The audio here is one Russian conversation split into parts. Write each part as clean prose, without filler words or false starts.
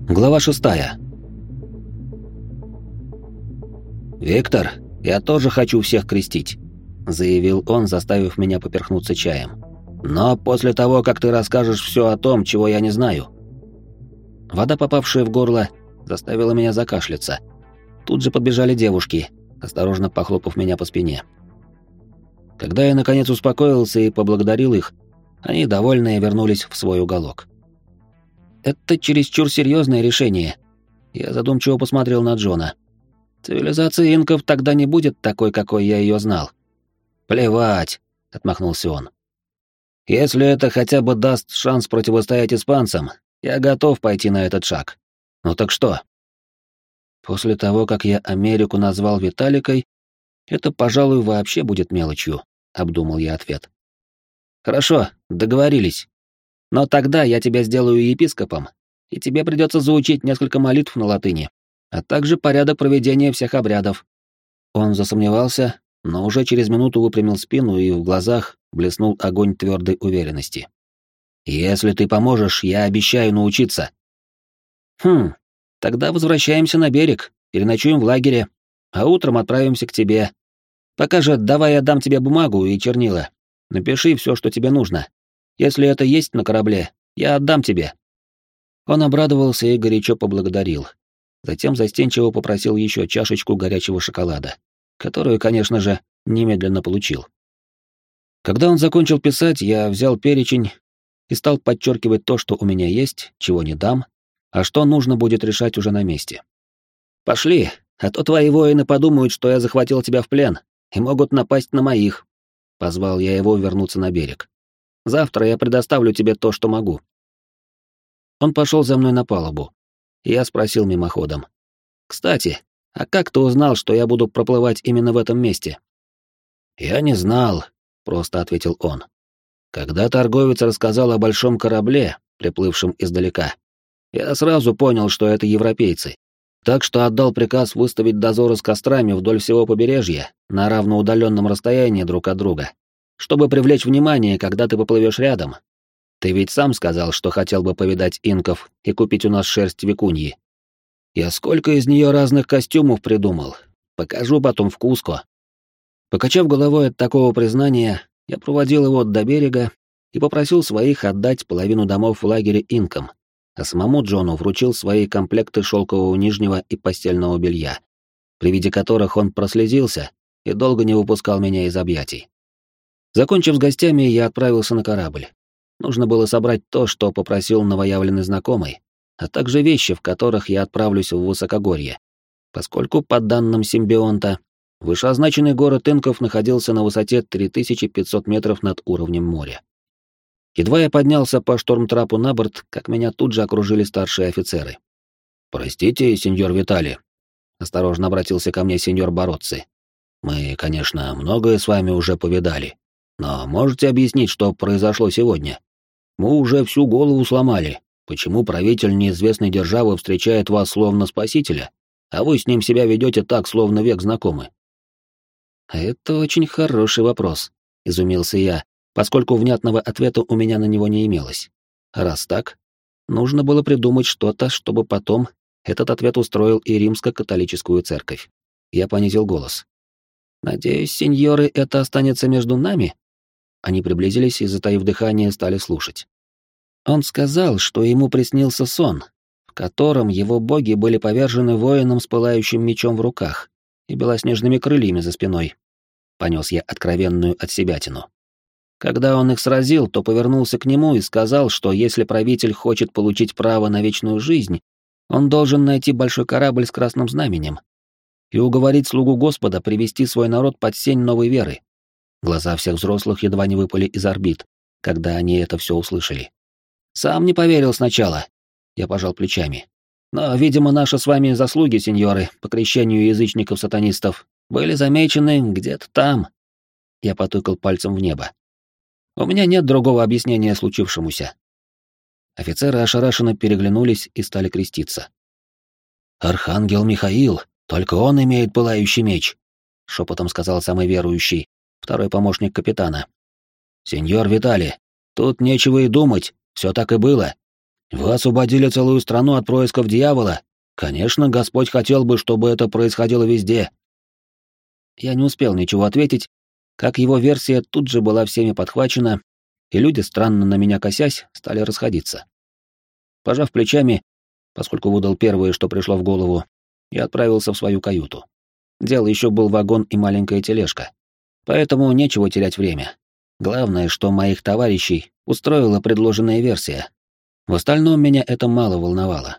Глава 6. «Виктор, я тоже хочу всех крестить», — заявил он, заставив меня поперхнуться чаем. «Но после того, как ты расскажешь все о том, чего я не знаю». Вода, попавшая в горло, заставила меня закашляться. Тут же подбежали девушки, осторожно похлопав меня по спине. Когда я наконец успокоился и поблагодарил их, они, довольные, вернулись в свой уголок. «Это чересчур серьезное решение». Я задумчиво посмотрел на Джона. «Цивилизация инков тогда не будет такой, какой я ее знал». «Плевать», — отмахнулся он. «Если это хотя бы даст шанс противостоять испанцам, я готов пойти на этот шаг. Ну так что?» После того, как я Америку назвал Виталикой, это, пожалуй, вообще будет мелочью, — обдумал я ответ. «Хорошо, договорились. Но тогда я тебя сделаю епископом, и тебе придется заучить несколько молитв на латыни, а также порядок проведения всех обрядов». Он засомневался, но уже через минуту выпрямил спину, и в глазах блеснул огонь твердой уверенности. «Если ты поможешь, я обещаю научиться». Тогда возвращаемся на берег, переночуем в лагере, а утром отправимся к тебе. Пока же давай я дам тебе бумагу и чернила. Напиши все, что тебе нужно. Если это есть на корабле, я отдам тебе». Он обрадовался и горячо поблагодарил. Затем застенчиво попросил еще чашечку горячего шоколада, которую, конечно же, немедленно получил. Когда он закончил писать, я взял перечень и стал подчеркивать то, что у меня есть, чего не дам, а что нужно будет решать уже на месте. «Пошли, а то твои воины подумают, что я захватил тебя в плен, и могут напасть на моих», — позвал я его вернуться на берег. «Завтра я предоставлю тебе то, что могу». Он пошел за мной на палубу, и я спросил мимоходом. «Кстати, а как ты узнал, что я буду проплывать именно в этом месте?» «Я не знал», — просто ответил он. «Когда торговец рассказал о большом корабле, приплывшем издалека, я сразу понял, что это европейцы, так что отдал приказ выставить дозоры с кострами вдоль всего побережья на равноудаленном расстоянии друг от друга, чтобы привлечь внимание, когда ты поплывешь рядом. Ты ведь сам сказал, что хотел бы повидать инков и купить у нас шерсть викуньи. Я сколько из нее разных костюмов придумал. Покажу потом в Куско». Покачав головой от такого признания, я проводил его до берега и попросил своих отдать половину домов в лагере инкам, а самому Джону вручил свои комплекты шелкового нижнего и постельного белья, при виде которых он прослезился и долго не выпускал меня из объятий. Закончив с гостями, я отправился на корабль. Нужно было собрать то, что попросил новоявленный знакомый, а также вещи, в которых я отправлюсь в высокогорье, поскольку, по данным симбионта, вышеозначенный город инков находился на высоте 3500 метров над уровнем моря. Едва я поднялся по штормтрапу на борт, как меня тут же окружили старшие офицеры. «Простите, сеньор Витали», — осторожно обратился ко мне сеньор Бароцци. «Мы, конечно, многое с вами уже повидали, но можете объяснить, что произошло сегодня? Мы уже всю голову сломали, почему правитель неизвестной державы встречает вас словно спасителя, а вы с ним себя ведете так, словно век знакомы?» «Это очень хороший вопрос», — изумился я, поскольку внятного ответа у меня на него не имелось. Раз так, нужно было придумать что-то, чтобы потом этот ответ устроил и римско-католическую церковь. Я понизил голос. «Надеюсь, сеньоры, это останется между нами?» Они приблизились и, затаив дыхание, стали слушать. Он сказал, что ему приснился сон, в котором его боги были повержены воином с пылающим мечом в руках и белоснежными крыльями за спиной. Понес я откровенную отсебятину. Когда он их сразил, то повернулся к нему и сказал, что если правитель хочет получить право на вечную жизнь, он должен найти большой корабль с красным знаменем и уговорить слугу Господа привести свой народ под сень новой веры. Глаза всех взрослых едва не выпали из орбит, когда они это все услышали. «Сам не поверил сначала», — я пожал плечами. «Но, видимо, наши с вами заслуги, сеньоры, по крещению язычников-сатанистов, были замечены где-то там». Я потыкал пальцем в небо. «У меня нет другого объяснения случившемуся». Офицеры ошарашенно переглянулись и стали креститься. «Архангел Михаил, только он имеет пылающий меч», — шепотом сказал самый верующий, второй помощник капитана. «Сеньор Витали, тут нечего и думать, все так и было. Вы освободили целую страну от происков дьявола. Конечно, Господь хотел бы, чтобы это происходило везде. Я не успел ничего ответить, как его версия тут же была всеми подхвачена, и люди, странно на меня косясь, стали расходиться. Пожав плечами, поскольку выдал первое, что пришло в голову, я отправился в свою каюту. Дело еще был вагон и маленькая тележка, поэтому нечего терять время. Главное, что моих товарищей устроила предложенная версия. В остальном меня это мало волновало.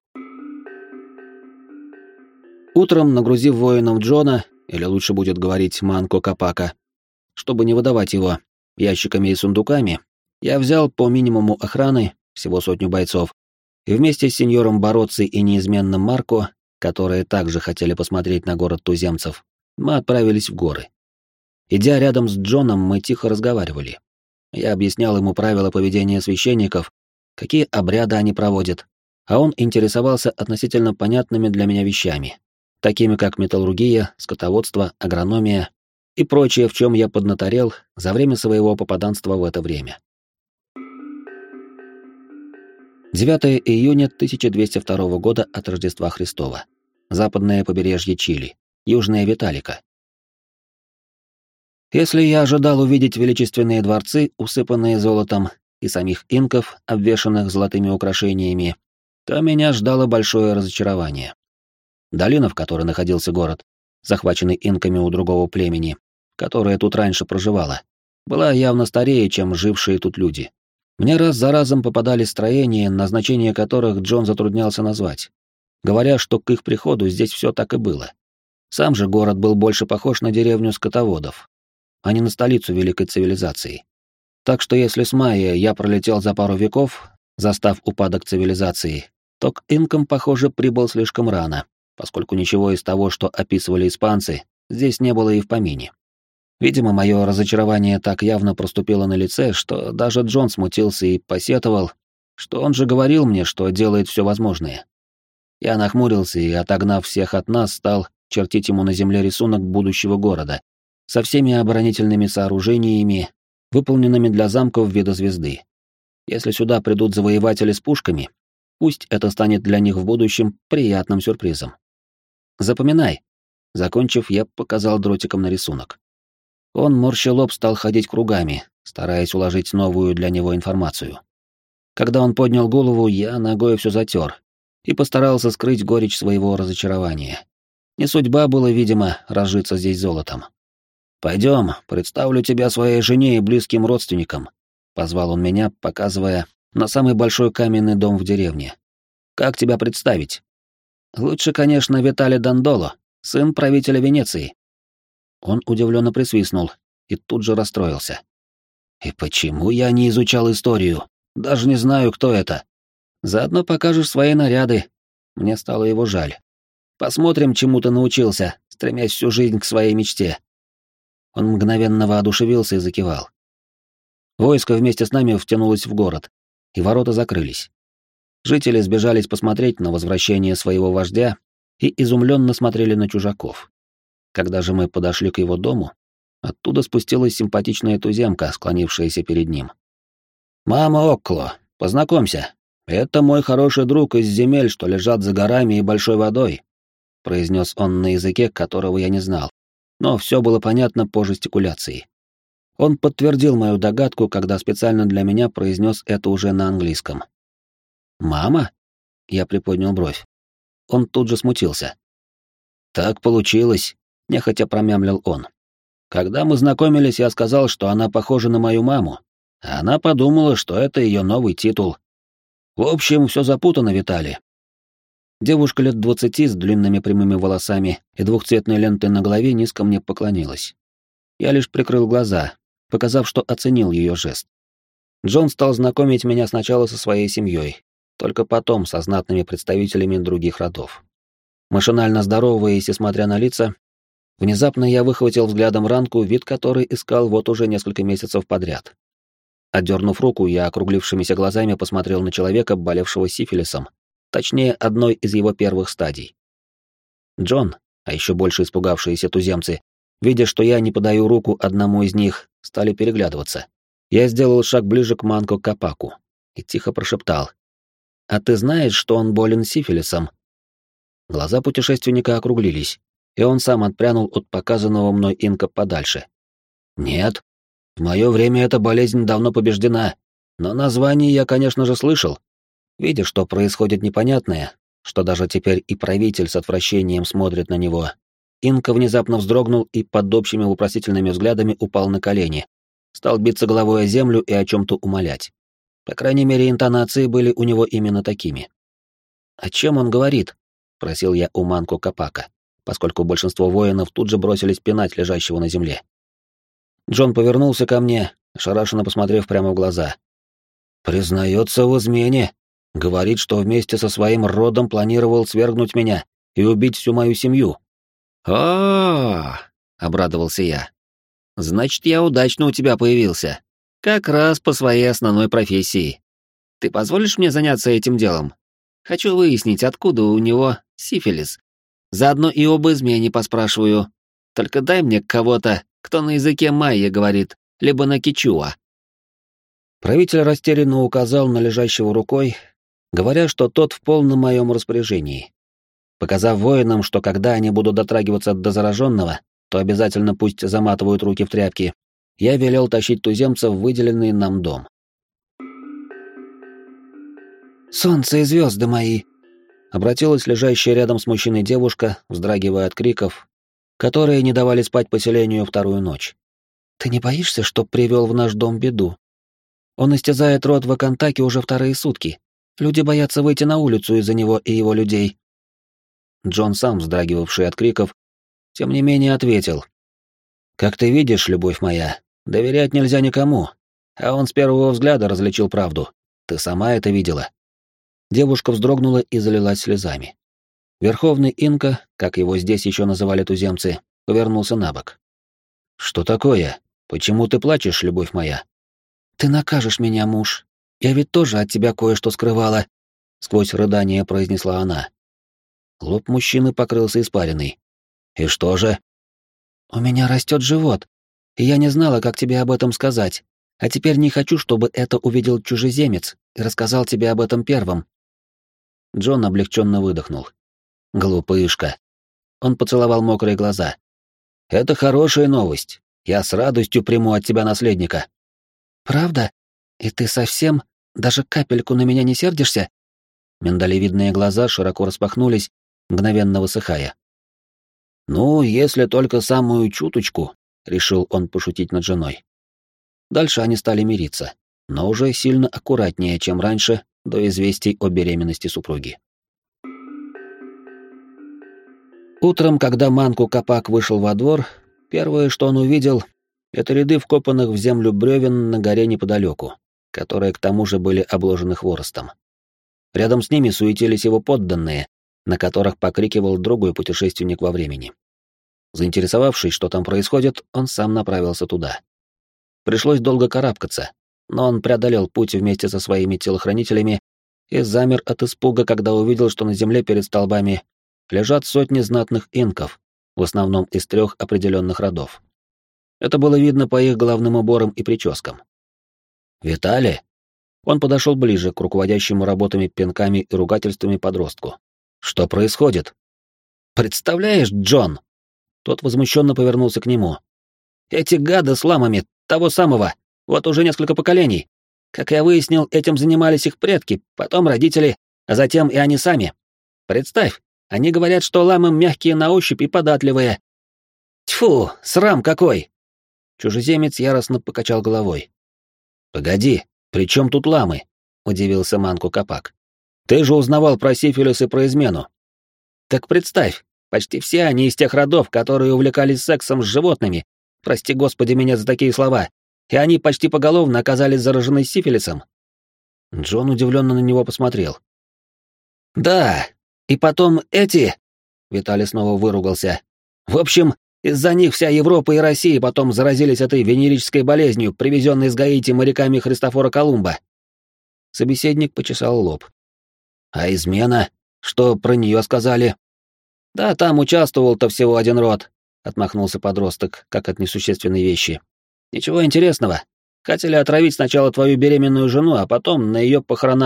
Утром, нагрузив воинов Джона, или лучше будет говорить Манко Капака, чтобы не выдавать его ящиками и сундуками, я взял по минимуму охраны, всего 100 бойцов, и вместе с сеньором Бороцци и неизменным Марко, которые также хотели посмотреть на город туземцев, мы отправились в горы. Идя рядом с Джоном, мы тихо разговаривали. Я объяснял ему правила поведения священников, какие обряды они проводят, а он интересовался относительно понятными для меня вещами, такими как металлургия, скотоводство, агрономия и прочее, в чем я поднаторел за время своего попаданства в это время. 9 июня 1202 года от Рождества Христова. Западное побережье Чили, Южная Виталика. Если я ожидал увидеть величественные дворцы, усыпанные золотом, и самих инков, обвешанных золотыми украшениями, то меня ждало большое разочарование. Долина, в которой находился город, захваченный инками у другого племени, которое тут раньше проживало, была явно старее, чем жившие тут люди. Мне раз за разом попадались строения, назначение которых Джон затруднялся назвать, говоря, что к их приходу здесь все так и было. Сам же город был больше похож на деревню скотоводов, а не на столицу великой цивилизации. Так что если с Майя я пролетел за пару веков, застав упадок цивилизации, то к инкам, похоже, прибыл слишком рано, поскольку ничего из того, что описывали испанцы, здесь не было и в помине. Видимо, мое разочарование так явно проступило на лице, что даже Джон смутился и посетовал, что он же говорил мне, что делает все возможное. Я нахмурился и, отогнав всех от нас, стал чертить ему на земле рисунок будущего города со всеми оборонительными сооружениями, выполненными для замков вида звезды. Если сюда придут завоеватели с пушками, пусть это станет для них в будущем приятным сюрпризом. Запоминай. Закончив, я показал дротиком на рисунок. Он, морща лоб, стал ходить кругами, стараясь уложить новую для него информацию. Когда он поднял голову, я ногой все затер и постарался скрыть горечь своего разочарования. Не судьба было, видимо, разжиться здесь золотом. «Пойдем, представлю тебя своей жене и близким родственникам», — позвал он меня, показывая на самый большой каменный дом в деревне. «Как тебя представить?» «Лучше, конечно, Виталий Дандоло, сын правителя Венеции». Он удивленно присвистнул и тут же расстроился. «И почему я не изучал историю? Даже не знаю, кто это. Заодно покажешь свои наряды». Мне стало его жаль. «Посмотрим, чему ты научился, стремясь всю жизнь к своей мечте». Он мгновенно воодушевился и закивал. Войско вместе с нами втянулось в город, и ворота закрылись. Жители сбежались посмотреть на возвращение своего вождя и изумленно смотрели на чужаков. Когда же мы подошли к его дому, оттуда спустилась симпатичная туземка, склонившаяся перед ним. «Мама Оккло, познакомься, это мой хороший друг из земель, что лежат за горами и большой водой», произнес он на языке, которого я не знал, но все было понятно по жестикуляции. Он подтвердил мою догадку, когда специально для меня произнес это уже на английском. «Мама?» — я приподнял бровь. Он тут же смутился. «Так получилось», — нехотя промямлил он. «Когда мы знакомились, я сказал, что она похожа на мою маму, а она подумала, что это ее новый титул. В общем, все запутано, Виталий». Девушка лет 20 с длинными прямыми волосами и двухцветной лентой на голове низко мне поклонилась. Я лишь прикрыл глаза, показав, что оценил ее жест. Джон стал знакомить меня сначала со своей семьей, только потом со знатными представителями других родов. Машинально здороваясь и смотря на лица, внезапно я выхватил взглядом ранку, вид которой искал вот уже несколько месяцев подряд. Отдернув руку, я округлившимися глазами посмотрел на человека, болевшего сифилисом, точнее, одной из его первых стадий. Джон, а еще больше испугавшиеся туземцы, видя, что я не подаю руку одному из них, стали переглядываться. Я сделал шаг ближе к Манко Капаку и тихо прошептал: а ты знаешь, что он болен сифилисом?» Глаза путешественника округлились, и он сам отпрянул от показанного мной инка подальше. «Нет, в мое время эта болезнь давно побеждена, но название я, конечно же, слышал. Видя, что происходит непонятное, что даже теперь и правитель с отвращением смотрит на него, инка внезапно вздрогнул и под общими вопросительными взглядами упал на колени, стал биться головой о землю и о чем-то умолять. По крайней мере, интонации были у него именно такими. «О чем он говорит?» — просил я у Манку Капака, поскольку большинство воинов тут же бросились пинать лежащего на земле. Джон повернулся ко мне, ошарашенно посмотрев прямо в глаза. «Признается в измене. Говорит, что вместе со своим родом планировал свергнуть меня и убить всю мою семью». «О-о-о!» — обрадовался я. «Значит, я удачно у тебя появился. Как раз по своей основной профессии. Ты позволишь мне заняться этим делом? Хочу выяснить, откуда у него сифилис. Заодно и об измене поспрашиваю. Только дай мне кого-то, кто на языке майя говорит, либо на кичуа». Правитель растерянно указал на лежащего рукой, говоря, что тот в полном моем распоряжении. Показав воинам, что когда они будут дотрагиваться до зараженного, то обязательно пусть заматывают руки в тряпки, я велел тащить туземца в выделенный нам дом. «Солнце и звезды мои!» — обратилась лежащая рядом с мужчиной девушка, вздрагивая от криков, которые не давали спать поселению вторую ночь. «Ты не боишься, что привел в наш дом беду? Он истязает род в Акантаке уже вторые сутки. Люди боятся выйти на улицу из-за него и его людей». Джон, сам вздрагивавший от криков, тем не менее ответил. «Как ты видишь, любовь моя, доверять нельзя никому, а он с первого взгляда различил правду. Ты сама это видела». Девушка вздрогнула и залилась слезами. Верховный инка, как его здесь еще называли туземцы, повернулся на бок. «Что такое? Почему ты плачешь, любовь моя?» «Ты накажешь меня, муж. Я ведь тоже от тебя кое-что скрывала», — сквозь рыдание произнесла она. Лоб мужчины покрылся испариной. «И что же?» «У меня растет живот, и я не знала, как тебе об этом сказать. А теперь не хочу, чтобы это увидел чужеземец и рассказал тебе об этом первым». Джон облегченно выдохнул. «Глупышка». Он поцеловал мокрые глаза. «Это хорошая новость. Я с радостью приму от тебя наследника». «Правда? И ты совсем, даже капельку на меня не сердишься?» Миндалевидные глаза широко распахнулись, мгновенно высыхая. «Ну, если только самую чуточку», — решил он пошутить над женой. Дальше они стали мириться, но уже сильно аккуратнее, чем раньше, до известий о беременности супруги. Утром, когда Манку Капак вышел во двор, первое, что он увидел, это ряды вкопанных в землю бревен на горе неподалеку, которые к тому же были обложены хворостом. Рядом с ними суетились его подданные, на которых покрикивал другой путешественник во времени. Заинтересовавшись, что там происходит, он сам направился туда. Пришлось долго карабкаться, но он преодолел путь вместе со своими телохранителями и замер от испуга, когда увидел, что на земле перед столбами лежат сотни знатных инков, в основном из 3 определенных родов. Это было видно по их головным уборам и прическам. «Витали?» Он подошел ближе к руководящему работами пинками и ругательствами подростку. «Что происходит?» «Представляешь, Джон?» Тот возмущенно повернулся к нему. «Эти гады с ламами, того самого, вот уже несколько поколений. Как я выяснил, этим занимались их предки, потом родители, а затем и они сами. Представь, они говорят, что ламы мягкие на ощупь и податливые. Тьфу, срам какой!» Чужеземец яростно покачал головой. «Погоди, при чем тут ламы?» — удивился Манку Капак. «Ты же узнавал про сифилис и про измену». «Так представь, почти все они из тех родов, которые увлекались сексом с животными, прости господи меня за такие слова, и они почти поголовно оказались заражены сифилисом». Джон удивленно на него посмотрел. «Да, и потом эти...» — Виталий снова выругался. «В общем, из-за них вся Европа и Россия потом заразились этой венерической болезнью, привезенной с Гаити моряками Христофора Колумба». Собеседник почесал лоб. «А измена? Что про нее сказали?» «Да там участвовал-то всего один род», — отмахнулся подросток, как от несущественной вещи. «Ничего интересного. Хотели отравить сначала твою беременную жену, а потом на ее похоронах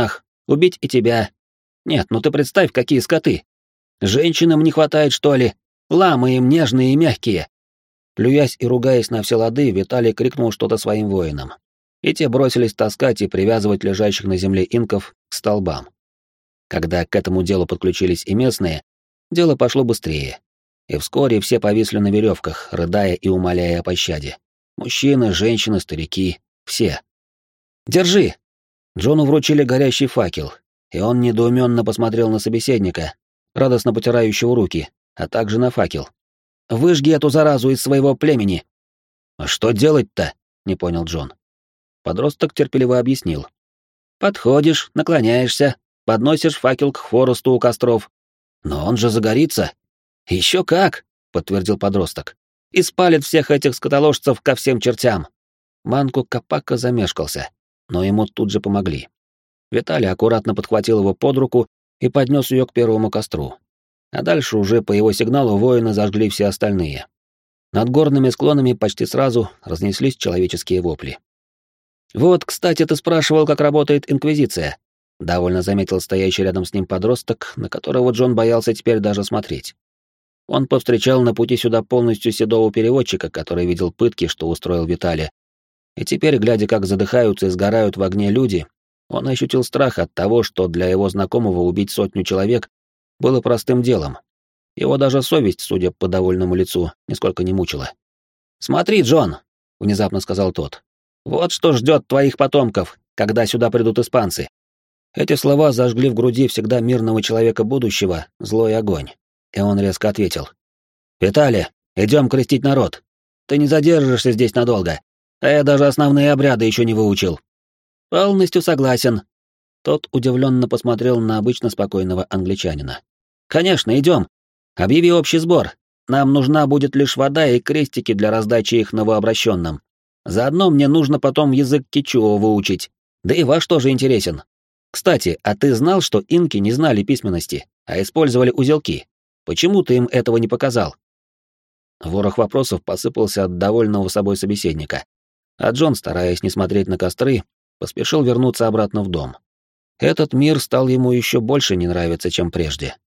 Убить и тебя. Нет, ну ты представь, какие скоты. Женщинам не хватает, что ли? Ламы им нежные и мягкие. Плюясь и ругаясь на все лады, Виталий крикнул что-то своим воинам. И те бросились таскать и привязывать лежащих на земле инков к столбам. Когда к этому делу подключились и местные, дело пошло быстрее. И вскоре все повисли на веревках, рыдая и умоляя о пощаде. Мужчины, женщины, старики, все. «Держи!» Джону вручили горящий факел, и он недоуменно посмотрел на собеседника, радостно потирающего руки, а также на факел. «Выжги эту заразу из своего племени!» «А что делать-то?» — не понял Джон. Подросток терпеливо объяснил. «Подходишь, наклоняешься, подносишь факел к хворосту у костров. Но он же загорится!» «Еще как!» — подтвердил подросток. «И спалит всех этих скотоложцев ко всем чертям!» Манку Капака замешкался, но ему тут же помогли. Виталий аккуратно подхватил его под руку и поднес ее к первому костру. А дальше уже по его сигналу воины зажгли все остальные. Над горными склонами почти сразу разнеслись человеческие вопли. «Вот, кстати, ты спрашивал, как работает Инквизиция», — довольно заметил стоящий рядом с ним подросток, на которого Джон боялся теперь даже смотреть. Он повстречал на пути сюда полностью седого переводчика, который видел пытки, что устроил Виталий. И теперь, глядя, как задыхаются и сгорают в огне люди, он ощутил страх от того, что для его знакомого убить 100 человек было простым делом. Его даже совесть, судя по довольному лицу, нисколько не мучила. «Смотри, Джон», — внезапно сказал тот, — «вот что ждет твоих потомков, когда сюда придут испанцы». Эти слова зажгли в груди всегда мирного человека будущего злой огонь. И он резко ответил. «Виталий, идем крестить народ. Ты не задержишься здесь надолго, а я даже основные обряды еще не выучил». «Полностью согласен». Тот удивленно посмотрел на обычно спокойного англичанина. «Конечно, идем. Объяви общий сбор. Нам нужна будет лишь вода и крестики для раздачи их новообращенным. Заодно мне нужно потом язык кичуа выучить. Да и ваш тоже интересен. Кстати, а ты знал, что инки не знали письменности, а использовали узелки? Почему ты им этого не показал?» Ворох вопросов посыпался от довольного собой собеседника, а Джон, стараясь не смотреть на костры, поспешил вернуться обратно в дом. Этот мир стал ему еще больше не нравиться, чем прежде.